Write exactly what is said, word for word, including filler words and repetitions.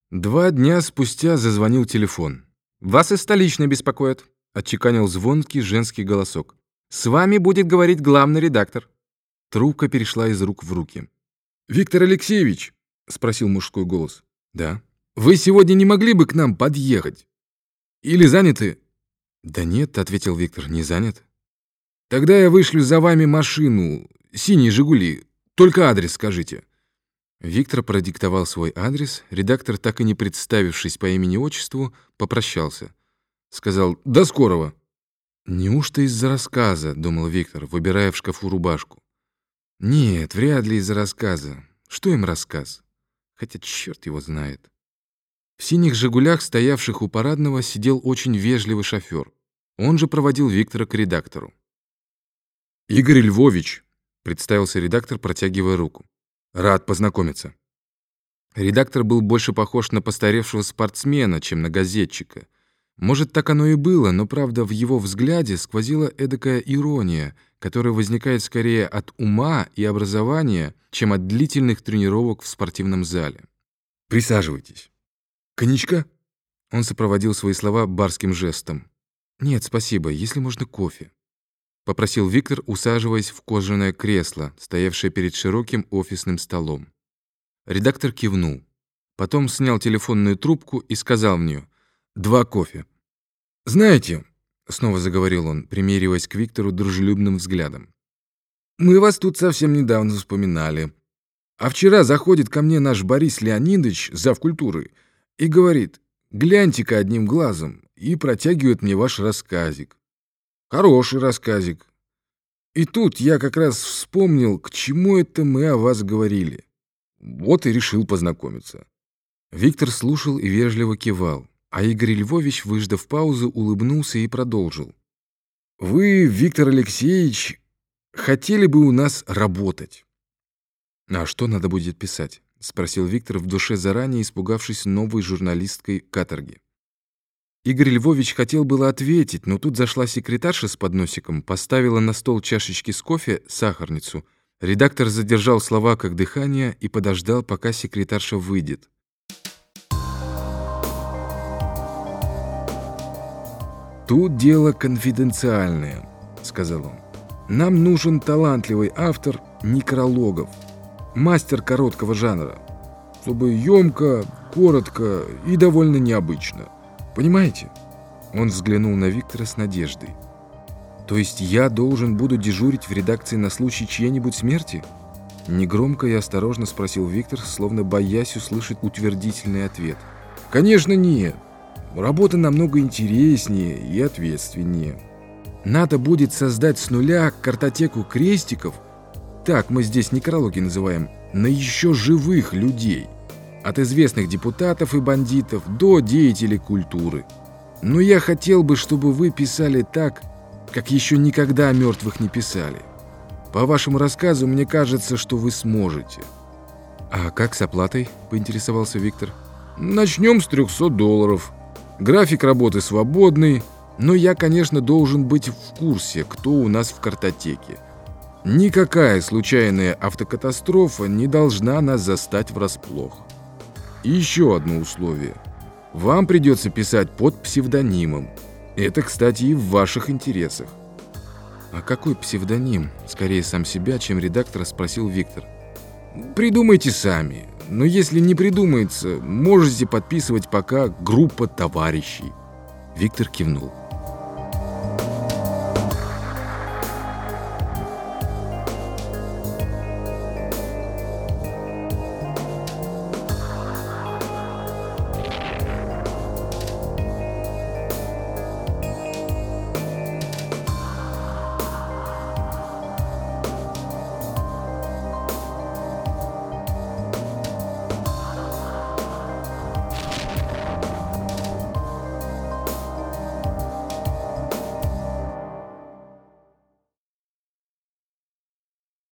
Два дня спустя зазвонил телефон. «Вас из столичной беспокоят», — отчеканил звонкий женский голосок. «С вами будет говорить главный редактор». Трубка перешла из рук в руки. «Виктор Алексеевич?» — спросил мужской голос. «Да». «Вы сегодня не могли бы к нам подъехать? Или заняты?» «Да нет», — ответил Виктор, — «не занят». «Тогда я вышлю за вами машину, синие «Жигули». Только адрес скажите». Виктор продиктовал свой адрес. Редактор, так и не представившись по имени-отчеству, попрощался. Сказал «до скорого». «Неужто из-за рассказа?» — думал Виктор, выбирая в шкафу рубашку. «Нет, вряд ли из-за рассказа. Что им рассказ? Хотя черт его знает». В синих «Жигулях», стоявших у парадного, сидел очень вежливый шофер. Он же проводил Виктора к редактору. «Игорь Львович», — представился редактор, протягивая руку. «Рад познакомиться». Редактор был больше похож на постаревшего спортсмена, чем на газетчика. Может, так оно и было, но, правда, в его взгляде сквозила эдакая ирония, которая возникает скорее от ума и образования, чем от длительных тренировок в спортивном зале. «Присаживайтесь. Коньячка?» Он сопроводил свои слова барским жестом. «Нет, спасибо, если можно кофе», — попросил Виктор, усаживаясь в кожаное кресло, стоявшее перед широким офисным столом. Редактор кивнул. Потом снял телефонную трубку и сказал в нее: «Два кофе». «Знаете», — снова заговорил он, примериваясь к Виктору дружелюбным взглядом, «мы вас тут совсем недавно вспоминали. А вчера заходит ко мне наш Борис Леонидович, завкультуры, и говорит: гляньте-ка одним глазом, и протягивает мне ваш рассказик. Хороший рассказик. И тут я как раз вспомнил, к чему это мы о вас говорили. Вот и решил познакомиться». Виктор слушал и вежливо кивал, а Игорь Львович, выждав паузу, улыбнулся и продолжил. «Вы, Виктор Алексеевич, хотели бы у нас работать». «А что надо будет писать?» — спросил Виктор, в душе заранее испугавшись новой журналистской каторги. Игорь Львович хотел было ответить, но тут зашла секретарша с подносиком, поставила на стол чашечки с кофе, сахарницу. Редактор задержал слова как дыхание и подождал, пока секретарша выйдет. «Тут дело конфиденциальное», — сказал он. «Нам нужен талантливый автор некрологов, мастер короткого жанра, чтобы емко, коротко и довольно необычно. Понимаете?» Он взглянул на Виктора с надеждой. «То есть я должен буду дежурить в редакции на случай чьей-нибудь смерти?» Негромко и осторожно спросил Виктор, словно боясь услышать утвердительный ответ. «Конечно нет. Работа намного интереснее и ответственнее. Надо будет создать с нуля картотеку крестиков, так мы здесь некрологи называем, на еще живых людей, от известных депутатов и бандитов до деятелей культуры. Но я хотел бы, чтобы вы писали так, как еще никогда о мертвых не писали. По вашему рассказу, мне кажется, что вы сможете». «А как с оплатой?» — поинтересовался Виктор. «Начнем с трехсот долларов. График работы свободный, но я, конечно, должен быть в курсе, кто у нас в картотеке. Никакая случайная автокатастрофа не должна нас застать врасплох. И еще одно условие. Вам придется писать под псевдонимом. Это, кстати, и в ваших интересах». «А какой псевдоним?» — скорее сам себя, чем редактора, спросил Виктор. «Придумайте сами. Но если не придумается, можете подписывать пока «Группа товарищей». Виктор кивнул.